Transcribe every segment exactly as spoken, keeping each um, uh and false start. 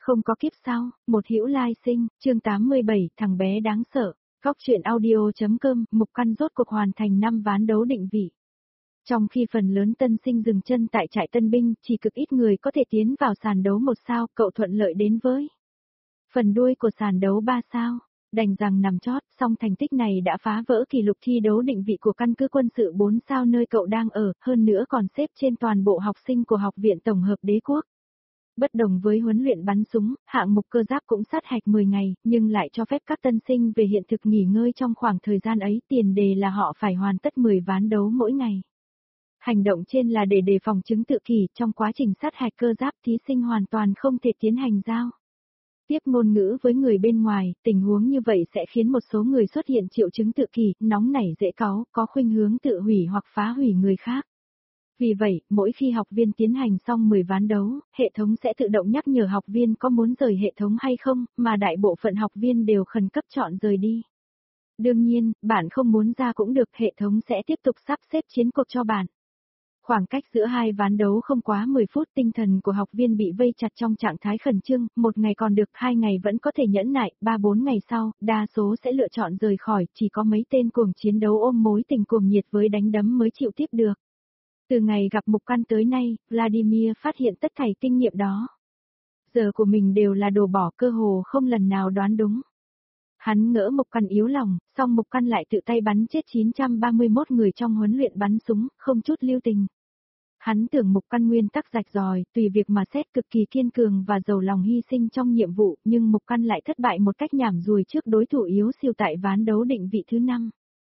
Không có kiếp sau, một hữu lai sinh, chương tám mươi bảy, thằng bé đáng sợ. Góc truyện audio.com, Mục Căn rốt cuộc hoàn thành năm ván đấu định vị. Trong khi phần lớn tân sinh dừng chân tại trại tân binh, chỉ cực ít người có thể tiến vào sàn đấu một sao, cậu thuận lợi đến với phần đuôi của sàn đấu ba sao. Đành rằng nằm chót, song thành tích này đã phá vỡ kỷ lục thi đấu định vị của căn cứ quân sự bốn sao nơi cậu đang ở, hơn nữa còn xếp trên toàn bộ học sinh của Học viện Tổng hợp Đế quốc. Bất đồng với huấn luyện bắn súng, hạng mục cơ giáp cũng sát hạch mười ngày, nhưng lại cho phép các tân sinh về hiện thực nghỉ ngơi trong khoảng thời gian ấy, tiền đề là họ phải hoàn tất mười ván đấu mỗi ngày. Hành động trên là để đề phòng chứng tự kỷ, trong quá trình sát hạch cơ giáp thí sinh hoàn toàn không thể tiến hành giao tiếp ngôn ngữ với người bên ngoài, tình huống như vậy sẽ khiến một số người xuất hiện triệu chứng tự kỷ, nóng nảy dễ cáu, có khuynh hướng tự hủy hoặc phá hủy người khác. Vì vậy, mỗi khi học viên tiến hành xong mười ván đấu, hệ thống sẽ tự động nhắc nhở học viên có muốn rời hệ thống hay không, mà đại bộ phận học viên đều khẩn cấp chọn rời đi. Đương nhiên, bạn không muốn ra cũng được, hệ thống sẽ tiếp tục sắp xếp chiến cuộc cho bạn. Khoảng cách giữa hai ván đấu không quá mười phút, tinh thần của học viên bị vây chặt trong trạng thái khẩn trương, một ngày còn được, hai ngày vẫn có thể nhẫn nại, ba bốn ngày sau, đa số sẽ lựa chọn rời khỏi, chỉ có mấy tên cuồng chiến đấu ôm mối tình cuồng nhiệt với đánh đấm mới chịu tiếp được. Từ ngày gặp Mục Căn tới nay, Vladimir phát hiện tất thảy kinh nghiệm đó. Giờ của mình đều là đồ bỏ, cơ hồ không lần nào đoán đúng. Hắn ngỡ Mục Căn yếu lòng, song Mục Căn lại tự tay bắn chết chín trăm ba mươi mốt người trong huấn luyện bắn súng, không chút lưu tình. Hắn tưởng Mục Căn nguyên tắc rạch ròi, tùy việc mà xét, cực kỳ kiên cường và giàu lòng hy sinh trong nhiệm vụ, nhưng Mục Căn lại thất bại một cách nhảm ruồi trước đối thủ yếu siêu tại ván đấu định vị thứ năm.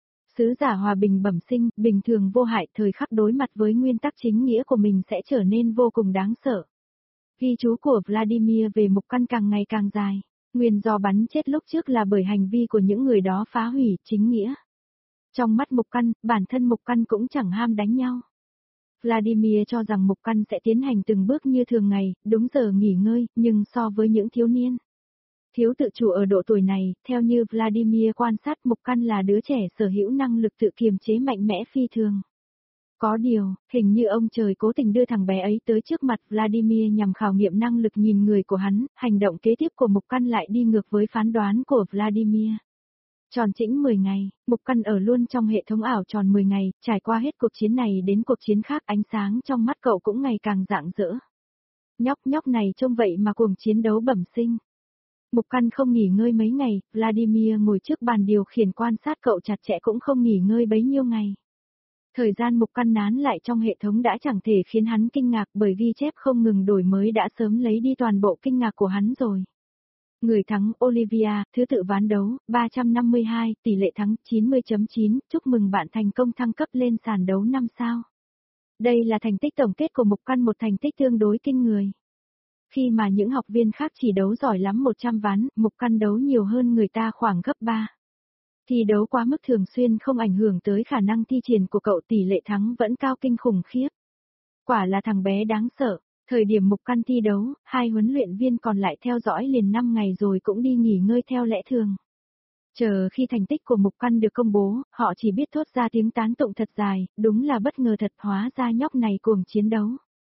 Sứ giả hòa bình bẩm sinh, bình thường vô hại, thời khắc đối mặt với nguyên tắc chính nghĩa của mình sẽ trở nên vô cùng đáng sợ. Ghi chú của Vladimir về Mục Căn càng ngày càng dài. Nguyên do bắn chết lúc trước là bởi hành vi của những người đó phá hủy chính nghĩa. Trong mắt Mục Căn, bản thân Mục Căn cũng chẳng ham đánh nhau. Vladimir cho rằng Mục Căn sẽ tiến hành từng bước như thường ngày, đúng giờ nghỉ ngơi, nhưng so với những thiếu niên thiếu tự chủ ở độ tuổi này, theo như Vladimir quan sát, Mục Căn là đứa trẻ sở hữu năng lực tự kiềm chế mạnh mẽ phi thường. Có điều, hình như ông trời cố tình đưa thằng bé ấy tới trước mặt Vladimir nhằm khảo nghiệm năng lực nhìn người của hắn, hành động kế tiếp của Mục Căn lại đi ngược với phán đoán của Vladimir. Tròn chỉnh mười ngày, Mục Căn ở luôn trong hệ thống ảo tròn mười ngày, trải qua hết cuộc chiến này đến cuộc chiến khác, ánh sáng trong mắt cậu cũng ngày càng rạng rỡ. Nhóc nhóc này trông vậy mà cuồng chiến đấu bẩm sinh. Mục Căn không nghỉ ngơi mấy ngày, Vladimir ngồi trước bàn điều khiển quan sát cậu chặt chẽ cũng không nghỉ ngơi bấy nhiêu ngày. Thời gian Mục Căn nán lại trong hệ thống đã chẳng thể khiến hắn kinh ngạc, bởi ghi chép không ngừng đổi mới đã sớm lấy đi toàn bộ kinh ngạc của hắn rồi. Người thắng Olivia, thứ tự ván đấu, ba trăm năm mươi hai, tỷ lệ thắng chín mươi chấm chín, chúc mừng bạn thành công thăng cấp lên sàn đấu năm sao. Đây là thành tích tổng kết của Mục Căn, một thành tích tương đối kinh người. Khi mà những học viên khác chỉ đấu giỏi lắm một trăm ván, Mục Căn đấu nhiều hơn người ta khoảng gấp ba. Thi đấu quá mức thường xuyên không ảnh hưởng tới khả năng thi triển của cậu, tỷ lệ thắng vẫn cao kinh khủng khiếp. Quả là thằng bé đáng sợ. Thời điểm Mục Căn thi đấu, hai huấn luyện viên còn lại theo dõi liền năm ngày rồi cũng đi nghỉ ngơi theo lẽ thường. Chờ khi thành tích của Mục Căn được công bố, họ chỉ biết thốt ra tiếng tán tụng thật dài, đúng là bất ngờ thật, hóa ra nhóc này cuồng chiến đấu.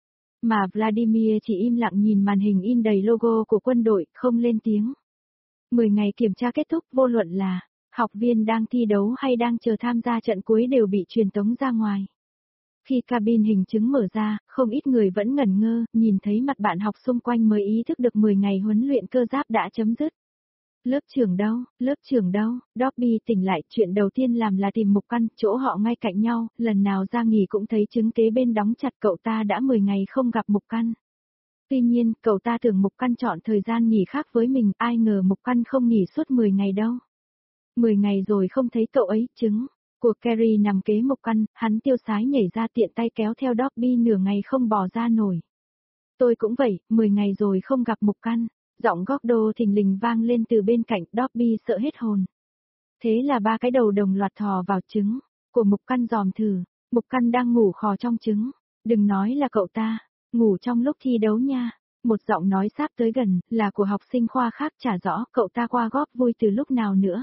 Mà Vladimir chỉ im lặng nhìn màn hình in đầy logo của quân đội, không lên tiếng. mười ngày kiểm tra kết thúc, vô luận là học viên đang thi đấu hay đang chờ tham gia trận cuối đều bị truyền tống ra ngoài. Khi cabin hình chứng mở ra, không ít người vẫn ngẩn ngơ, nhìn thấy mặt bạn học xung quanh mới ý thức được mười ngày huấn luyện cơ giáp đã chấm dứt. Lớp trưởng đâu, lớp trưởng đâu, Dobby tỉnh lại, chuyện đầu tiên làm là tìm Mục Căn, chỗ họ ngay cạnh nhau, lần nào ra nghỉ cũng thấy chứng kế bên đóng chặt, cậu ta đã mười ngày không gặp Mục Căn. Tuy nhiên, cậu ta tưởng Mục Căn chọn thời gian nghỉ khác với mình, ai ngờ Mục Căn không nghỉ suốt mười ngày đâu. mười ngày rồi không thấy cậu ấy, chứng. Của Kerry nằm kế Mục Căn, hắn tiêu sái nhảy ra tiện tay kéo theo Dobby nửa ngày không bò ra nổi. Tôi cũng vậy, mười ngày rồi không gặp Mục Căn. Giọng Gordo thình lình vang lên từ bên cạnh, Dobby sợ hết hồn. Thế là ba cái đầu đồng loạt thò vào trứng của Mục Căn dòm thử. Mục Căn đang ngủ khò trong trứng. Đừng nói là cậu ta, ngủ trong lúc thi đấu nha. Một giọng nói sáp tới gần, là của học sinh khoa khác, chả rõ cậu ta qua góp vui từ lúc nào nữa.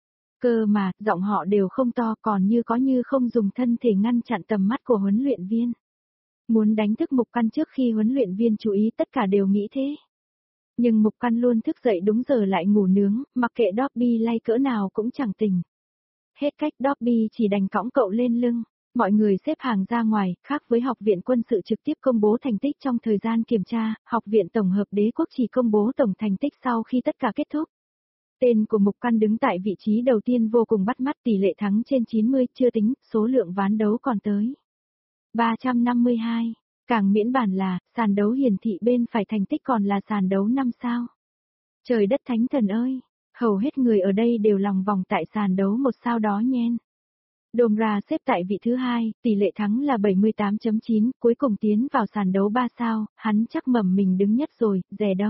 Cơ mà, giọng họ đều không to, còn như có như không dùng thân thể ngăn chặn tầm mắt của huấn luyện viên. Muốn đánh thức Mục Căn trước khi huấn luyện viên chú ý, tất cả đều nghĩ thế. Nhưng Mục Căn luôn thức dậy đúng giờ lại ngủ nướng, mặc kệ Dobby lay cỡ nào cũng chẳng tỉnh. Hết cách Dobby chỉ đành cõng cậu lên lưng. Mọi người xếp hàng ra ngoài, khác với học viện quân sự trực tiếp công bố thành tích trong thời gian kiểm tra, học viện tổng hợp đế quốc chỉ công bố tổng thành tích sau khi tất cả kết thúc. Tên của Mục Căn đứng tại vị trí đầu tiên vô cùng bắt mắt, tỷ lệ thắng trên chín mươi, chưa tính, số lượng ván đấu còn tới ba trăm năm mươi hai. Càng miễn bản là, sàn đấu hiển thị bên phải thành tích còn là sàn đấu năm sao. Trời đất thánh thần ơi, hầu hết người ở đây đều lòng vòng tại sàn đấu một sao đó nhen. Domra xếp tại vị thứ hai, tỷ lệ thắng là bảy mươi tám chấm chín, cuối cùng tiến vào sàn đấu ba sao, hắn chắc mầm mình đứng nhất rồi, dè đâu.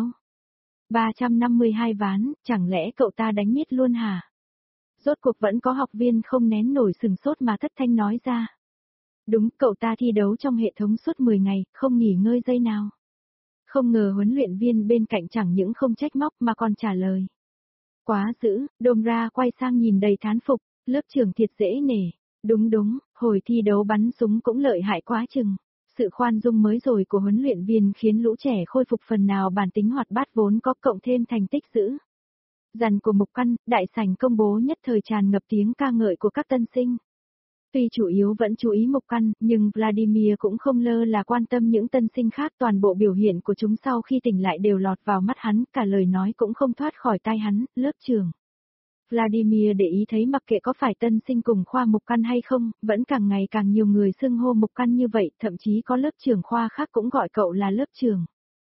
ba trăm năm mươi hai ván, chẳng lẽ cậu ta đánh miết luôn hả? Rốt cuộc vẫn có học viên không nén nổi sừng sốt mà thất thanh nói ra. Đúng, cậu ta thi đấu trong hệ thống suốt mười ngày, không nghỉ ngơi giây nào. Không ngờ huấn luyện viên bên cạnh chẳng những không trách móc mà còn trả lời. Quá dữ, Domra quay sang nhìn đầy thán phục, lớp trưởng thiệt dễ nể. Đúng đúng, hồi thi đấu bắn súng cũng lợi hại quá chừng. Sự khoan dung mới rồi của huấn luyện viên khiến lũ trẻ khôi phục phần nào bản tính hoạt bát vốn có, cộng thêm thành tích dữ dằn của Mục Căn, đại sảnh công bố nhất thời tràn ngập tiếng ca ngợi của các tân sinh. Tuy chủ yếu vẫn chú ý Mục Căn, nhưng Vladimir cũng không lơ là quan tâm những tân sinh khác, toàn bộ biểu hiện của chúng sau khi tỉnh lại đều lọt vào mắt hắn, cả lời nói cũng không thoát khỏi tai hắn, lớp trưởng. Vladimir để ý thấy mặc kệ có phải tân sinh cùng khoa Mục Căn hay không, vẫn càng ngày càng nhiều người xưng hô Mục Căn như vậy, thậm chí có lớp trưởng khoa khác cũng gọi cậu là lớp trưởng.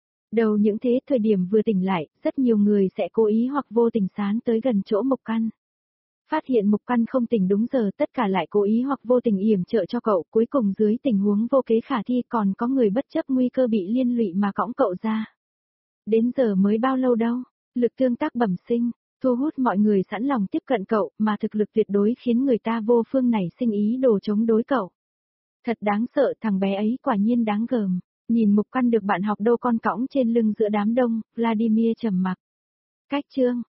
Đầu những thế thời điểm vừa tỉnh lại, rất nhiều người sẽ cố ý hoặc vô tình sán tới gần chỗ Mục Căn. Phát hiện Mục Căn không tỉnh đúng giờ, tất cả lại cố ý hoặc vô tình yểm trợ cho cậu, cuối cùng dưới tình huống vô kế khả thi còn có người bất chấp nguy cơ bị liên lụy mà cõng cậu ra. Đến giờ mới bao lâu đâu, lực tương tác bẩm sinh, thu hút mọi người sẵn lòng tiếp cận cậu, mà thực lực tuyệt đối khiến người ta vô phương nảy sinh ý đồ chống đối cậu. Thật đáng sợ, thằng bé ấy quả nhiên đáng gờm. Nhìn Mục Căn được bạn học đâu con cõng trên lưng giữa đám đông, Vladimir trầm mặc. Cách chương